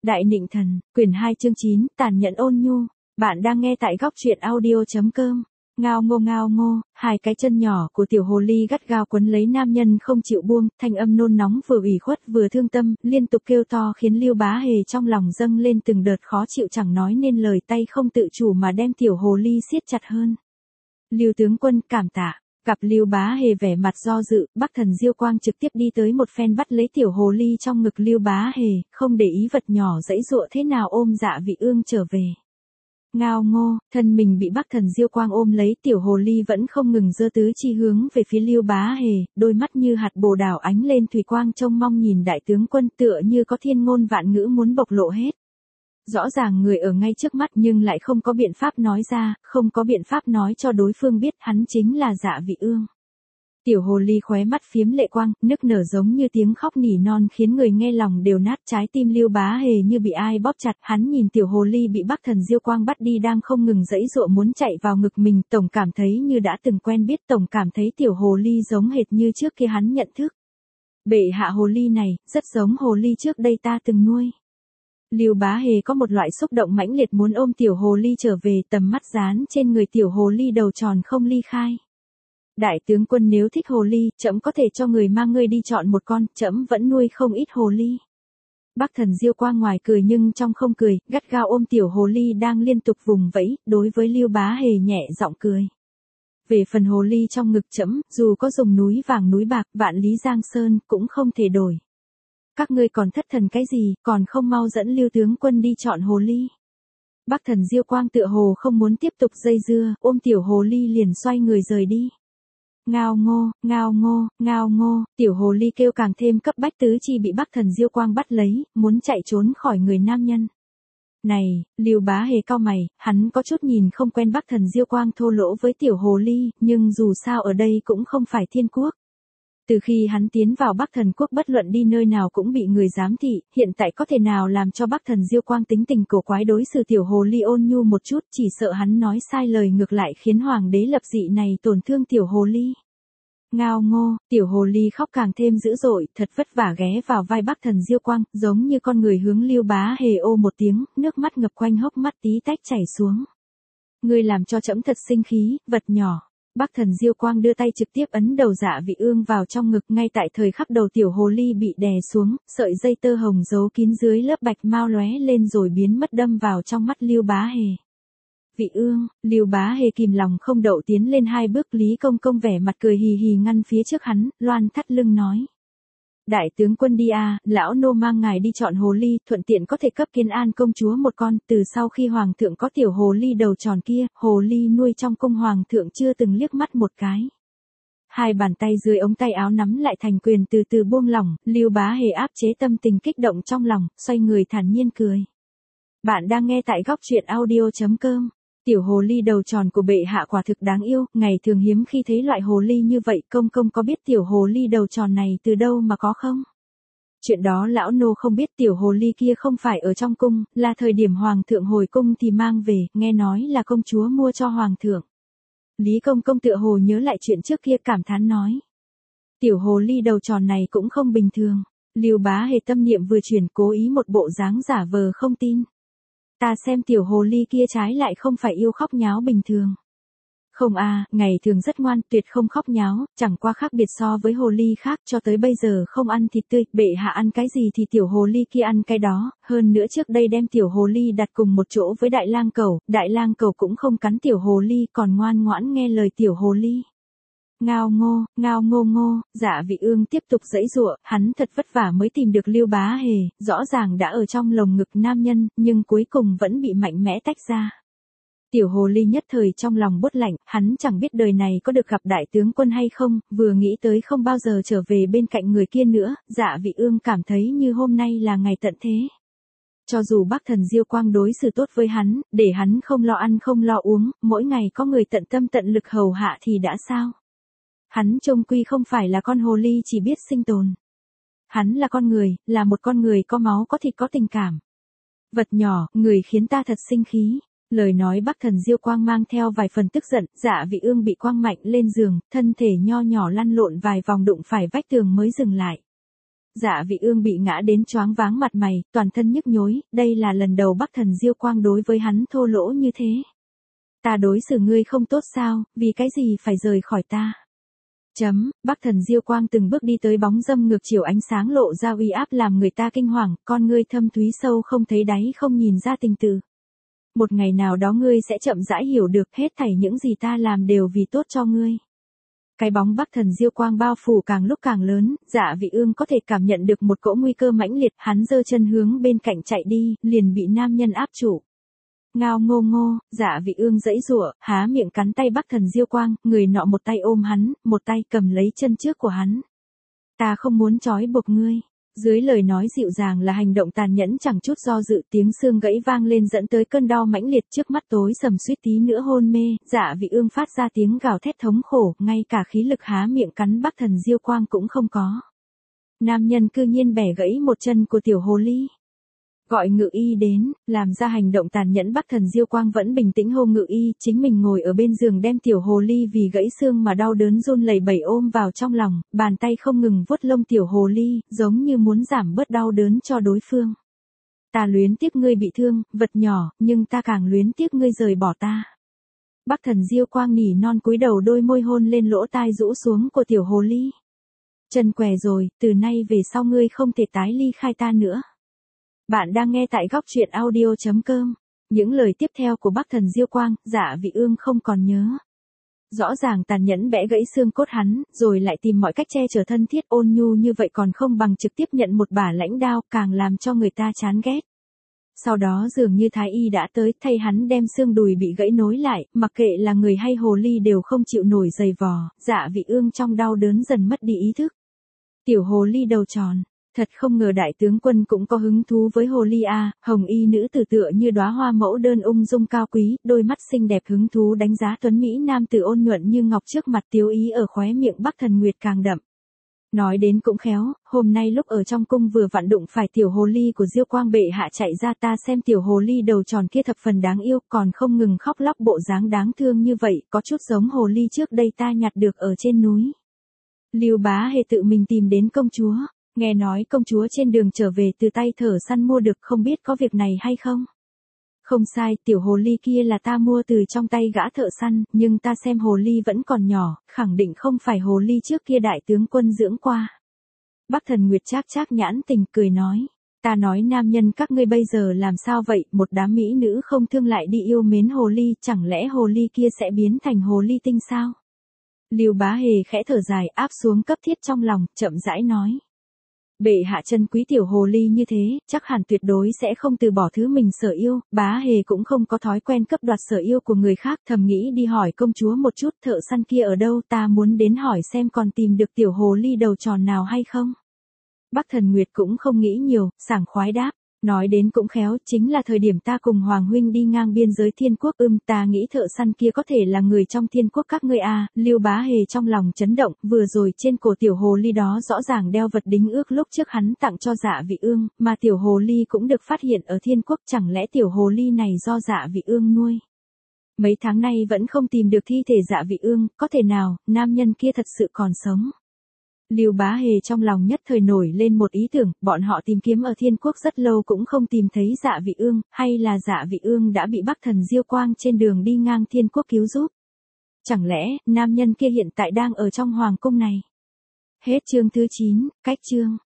Đại Nịnh Thần, quyển 2 chương 9, tàn nhẫn ôn nhu. Bạn đang nghe tại góc truyện audio.com. Ngao ngô, hai cái chân nhỏ của tiểu hồ ly gắt gao quấn lấy nam nhân không chịu buông, thanh âm nôn nóng vừa ủy khuất vừa thương tâm, liên tục kêu to khiến Lưu Bá Hề trong lòng dâng lên từng đợt khó chịu chẳng nói nên lời, tay không tự chủ mà đem tiểu hồ ly siết chặt hơn. Lưu tướng quân cảm tạ. Gặp Lưu Bá Hề vẻ mặt do dự, Bắc Thần Diêu Quang trực tiếp đi tới một phen bắt lấy tiểu hồ ly trong ngực Lưu Bá Hề, không để ý vật nhỏ giãy giụa thế nào ôm Dạ Vị Ương trở về. Ngao ngô, thân mình bị Bắc Thần Diêu Quang ôm lấy, tiểu hồ ly vẫn không ngừng giơ tứ chi hướng về phía Lưu Bá Hề, đôi mắt như hạt bồ đào ánh lên thủy quang trông mong nhìn đại tướng quân tựa như có thiên ngôn vạn ngữ muốn bộc lộ hết. Rõ ràng người ở ngay trước mắt nhưng lại không có biện pháp nói ra, không có biện pháp nói cho đối phương biết hắn chính là Dạ Vị Ương. Tiểu hồ ly khóe mắt phiếm lệ quang, nức nở giống như tiếng khóc nỉ non khiến người nghe lòng đều nát, trái tim Lưu Bá Hề như bị ai bóp chặt, hắn nhìn tiểu hồ ly bị Bắc Thần Diêu Quang bắt đi đang không ngừng giãy giụa muốn chạy vào ngực mình, tổng cảm thấy như đã từng quen biết, tổng cảm thấy tiểu hồ ly giống hệt như trước kia hắn nhận thức. Bệ hạ, hồ ly này, rất giống hồ ly trước đây ta từng nuôi. Lưu Bá Hề có một loại xúc động mãnh liệt muốn ôm tiểu hồ ly trở về, tầm mắt dán trên người tiểu hồ ly đầu tròn không ly khai. Đại tướng quân nếu thích hồ ly, trẫm có thể cho người mang ngươi đi chọn một con, trẫm vẫn nuôi không ít hồ ly. Bắc Thần Diêu Quang ngoài cười nhưng trong không cười, gắt gao ôm tiểu hồ ly đang liên tục vùng vẫy, đối với Lưu Bá Hề nhẹ giọng cười. Về phần hồ ly trong ngực trẫm, dù có dùng núi vàng núi bạc, vạn lý giang sơn, cũng không thể đổi. Các ngươi còn thất thần cái gì, còn không mau dẫn Lưu tướng quân đi chọn hồ ly. Bắc Thần Diêu Quang tựa hồ không muốn tiếp tục dây dưa, ôm tiểu hồ ly liền xoay người rời đi. Ngao ngô, tiểu hồ ly kêu càng thêm cấp bách, tứ chi bị Bắc Thần Diêu Quang bắt lấy, muốn chạy trốn khỏi người nam nhân. Này, Lưu Bá Hề cau mày, hắn có chút nhìn không quen Bắc Thần Diêu Quang thô lỗ với tiểu hồ ly, nhưng dù sao ở đây cũng không phải thiên quốc. Từ khi hắn tiến vào Bắc Thần Quốc bất luận đi nơi nào cũng bị người giám thị, hiện tại có thể nào làm cho Bắc Thần Diêu Quang tính tình cổ quái đối xử tiểu hồ ly ôn nhu một chút, chỉ sợ hắn nói sai lời ngược lại khiến hoàng đế lập dị này tổn thương tiểu hồ ly. Ngao ngô, tiểu hồ ly khóc càng thêm dữ dội, thật vất vả ghé vào vai Bắc Thần Diêu Quang, giống như con người hướng Lưu Bá Hề ô một tiếng, nước mắt ngập quanh hốc mắt tí tách chảy xuống. Ngươi làm cho trẫm thật sinh khí, vật nhỏ. Bắc Thần Diêu Quang đưa tay trực tiếp ấn đầu Dạ Vị Ương vào trong ngực, ngay tại thời khắc đầu tiểu hồ ly bị đè xuống, sợi dây tơ hồng giấu kín dưới lớp bạch mau lóe lên rồi biến mất đâm vào trong mắt Lưu Bá Hề. Vị Ương, Lưu Bá Hề kìm lòng không đậu tiến lên hai bước, Lý Công Công vẻ mặt cười hì hì ngăn phía trước hắn, loan thắt lưng nói. Đại tướng quân đi à, lão nô mang ngài đi chọn hồ ly, thuận tiện có thể cấp Kiến An công chúa một con, từ sau khi hoàng thượng có tiểu hồ ly đầu tròn kia, hồ ly nuôi trong cung hoàng thượng chưa từng liếc mắt một cái. Hai bàn tay dưới ống tay áo nắm lại thành quyền từ từ buông lỏng, Lưu Bá Hề áp chế tâm tình kích động trong lòng, xoay người thản nhiên cười. Bạn đang nghe tại góc truyện audio.com. Tiểu hồ ly đầu tròn của bệ hạ quả thực đáng yêu, ngày thường hiếm khi thấy loại hồ ly như vậy, công công có biết tiểu hồ ly đầu tròn này từ đâu mà có không? Chuyện đó lão nô không biết, tiểu hồ ly kia không phải ở trong cung, là thời điểm hoàng thượng hồi cung thì mang về, nghe nói là công chúa mua cho hoàng thượng. Lý Công Công tựa hồ nhớ lại chuyện trước kia cảm thán nói. Tiểu hồ ly đầu tròn này cũng không bình thường. Lưu Bá Hề tâm niệm vừa chuyển, cố ý một bộ dáng giả vờ không tin. Ta xem tiểu hồ ly kia trái lại không phải yêu khóc nháo bình thường. Không à, ngày thường rất ngoan, tuyệt không khóc nháo, chẳng qua khác biệt so với hồ ly khác, cho tới bây giờ không ăn thịt tươi, bệ hạ ăn cái gì thì tiểu hồ ly kia ăn cái đó, hơn nữa trước đây đem tiểu hồ ly đặt cùng một chỗ với đại lang cẩu cũng không cắn tiểu hồ ly, còn ngoan ngoãn nghe lời tiểu hồ ly. Ngao ngô, Dạ Vị Ương tiếp tục giãy giụa, hắn thật vất vả mới tìm được Lưu Bá Hề, rõ ràng đã ở trong lồng ngực nam nhân, nhưng cuối cùng vẫn bị mạnh mẽ tách ra. Tiểu hồ ly nhất thời trong lòng buốt lạnh, hắn chẳng biết đời này có được gặp đại tướng quân hay không, vừa nghĩ tới không bao giờ trở về bên cạnh người kia nữa, Dạ Vị Ương cảm thấy như hôm nay là ngày tận thế. Cho dù Bắc Thần Diêu Quang đối xử tốt với hắn, để hắn không lo ăn không lo uống, mỗi ngày có người tận tâm tận lực hầu hạ thì đã sao? Hắn trông quy không phải là con hồ ly chỉ biết sinh tồn. Hắn là con người, là một con người có máu có thịt có tình cảm. Vật nhỏ, người khiến ta thật sinh khí. Lời nói Bắc Thần Diêu Quang mang theo vài phần tức giận, Dạ Vị Ương bị quăng mạnh lên giường, thân thể nho nhỏ lăn lộn vài vòng đụng phải vách tường mới dừng lại. Dạ Vị Ương bị ngã đến choáng váng mặt mày, toàn thân nhức nhối, đây là lần đầu Bắc Thần Diêu Quang đối với hắn thô lỗ như thế. Ta đối xử ngươi không tốt sao, vì cái gì phải rời khỏi ta? Bắc Thần Diêu Quang từng bước đi tới bóng dâm ngược chiều ánh sáng lộ ra uy áp làm người ta kinh hoàng, con ngươi thâm thúy sâu không thấy đáy không nhìn ra tình từ. Một ngày nào đó ngươi sẽ chậm rãi hiểu được hết thảy những gì ta làm đều vì tốt cho ngươi. Cái bóng Bắc Thần Diêu Quang bao phủ càng lúc càng lớn, Dạ Vị Ương có thể cảm nhận được một cỗ nguy cơ mãnh liệt, hắn giơ chân hướng bên cạnh chạy đi, liền bị nam nhân áp trụ. Ngao ngô ngô, Dạ Vị Ương giãy giụa, há miệng cắn tay Bắc Thần Diêu Quang, người nọ một tay ôm hắn, một tay cầm lấy chân trước của hắn. Ta không muốn trói buộc ngươi. Dưới lời nói dịu dàng là hành động tàn nhẫn chẳng chút do dự, tiếng xương gãy vang lên dẫn tới cơn đau mãnh liệt, trước mắt tối sầm suýt tí nữa hôn mê, Dạ Vị Ương phát ra tiếng gào thét thống khổ, ngay cả khí lực há miệng cắn Bắc Thần Diêu Quang cũng không có. Nam nhân cư nhiên bẻ gãy một chân của tiểu hồ ly. Gọi ngự y đến, làm ra hành động tàn nhẫn Bắc Thần Diêu Quang vẫn bình tĩnh hô ngự y, chính mình ngồi ở bên giường đem tiểu hồ ly vì gãy xương mà đau đớn run lẩy bẩy ôm vào trong lòng, bàn tay không ngừng vuốt lông tiểu hồ ly, giống như muốn giảm bớt đau đớn cho đối phương. Ta luyến tiếc ngươi bị thương, vật nhỏ, nhưng ta càng luyến tiếc ngươi rời bỏ ta. Bắc Thần Diêu Quang nỉ non cúi đầu, đôi môi hôn lên lỗ tai rũ xuống của tiểu hồ ly. Chân què rồi, từ nay về sau ngươi không thể tái ly khai ta nữa. Bạn đang nghe tại góc truyện audio.com. Những lời tiếp theo của Bắc Thần Diêu Quang, Dạ Vị Ương không còn nhớ. Rõ ràng tàn nhẫn bẽ gãy xương cốt hắn, rồi lại tìm mọi cách che chở thân thiết, ôn nhu như vậy còn không bằng trực tiếp nhận một bả lãnh đao, càng làm cho người ta chán ghét. Sau đó dường như thái y đã tới, thay hắn đem xương đùi bị gãy nối lại, mặc kệ là người hay hồ ly đều không chịu nổi giày vò, Dạ Vị Ương trong đau đớn dần mất đi ý thức. Tiểu hồ ly đầu tròn. Thật không ngờ đại tướng quân cũng có hứng thú với hồ ly a, hồng y nữ tử tựa như đóa hoa mẫu đơn ung dung cao quý, đôi mắt xinh đẹp hứng thú đánh giá tuấn mỹ nam tử ôn nhuận như ngọc trước mặt, tiêu ý ở khóe miệng Bắc Thần Nguyệt càng đậm. Nói đến cũng khéo, hôm nay lúc ở trong cung vừa vặn đụng phải tiểu hồ ly của Diêu Quang bệ hạ chạy ra, ta xem tiểu hồ ly đầu tròn kia thập phần đáng yêu, còn không ngừng khóc lóc bộ dáng đáng thương như vậy, có chút giống hồ ly trước đây ta nhặt được ở trên núi. Lưu Bá Hề tự mình tìm đến công chúa. Nghe nói công chúa trên đường trở về từ tay thợ săn mua được, không biết có việc này hay không? Không sai, tiểu hồ ly kia là ta mua từ trong tay gã thợ săn, nhưng ta xem hồ ly vẫn còn nhỏ, khẳng định không phải hồ ly trước kia đại tướng quân dưỡng qua. Bắc Thần Nguyệt chác nhãn tình cười nói. Ta nói nam nhân các ngươi bây giờ làm sao vậy, một đám mỹ nữ không thương lại đi yêu mến hồ ly, chẳng lẽ hồ ly kia sẽ biến thành hồ ly tinh sao? Lưu Bá Hề khẽ thở dài, áp xuống cấp thiết trong lòng, chậm rãi nói. Bệ hạ chân quý tiểu hồ ly như thế, chắc hẳn tuyệt đối sẽ không từ bỏ thứ mình sở yêu, Bá Hề cũng không có thói quen cấp đoạt sở yêu của người khác, thầm nghĩ đi hỏi công chúa một chút thợ săn kia ở đâu, ta muốn đến hỏi xem còn tìm được tiểu hồ ly đầu tròn nào hay không. Bắc Thần Nguyệt cũng không nghĩ nhiều, sảng khoái đáp. Nói đến cũng khéo, chính là thời điểm ta cùng Hoàng huynh đi ngang biên giới Thiên Quốc, ta nghĩ thợ săn kia có thể là người trong Thiên Quốc các ngươi a. Lưu Bá Hề trong lòng chấn động, vừa rồi trên cổ tiểu hồ ly đó rõ ràng đeo vật đính ước lúc trước hắn tặng cho Dạ Vị Ương, mà tiểu hồ ly cũng được phát hiện ở Thiên Quốc, chẳng lẽ tiểu hồ ly này do Dạ Vị Ương nuôi? Mấy tháng nay vẫn không tìm được thi thể Dạ Vị Ương, có thể nào, nam nhân kia thật sự còn sống? Lưu Bá Hề trong lòng nhất thời nổi lên một ý tưởng, bọn họ tìm kiếm ở Thiên Quốc rất lâu cũng không tìm thấy Dạ Vị Ương, hay là Dạ Vị Ương đã bị Bắc Thần Diêu Quang trên đường đi ngang Thiên Quốc cứu giúp? Chẳng lẽ, nam nhân kia hiện tại đang ở trong hoàng cung này? Hết chương thứ 9, cách chương.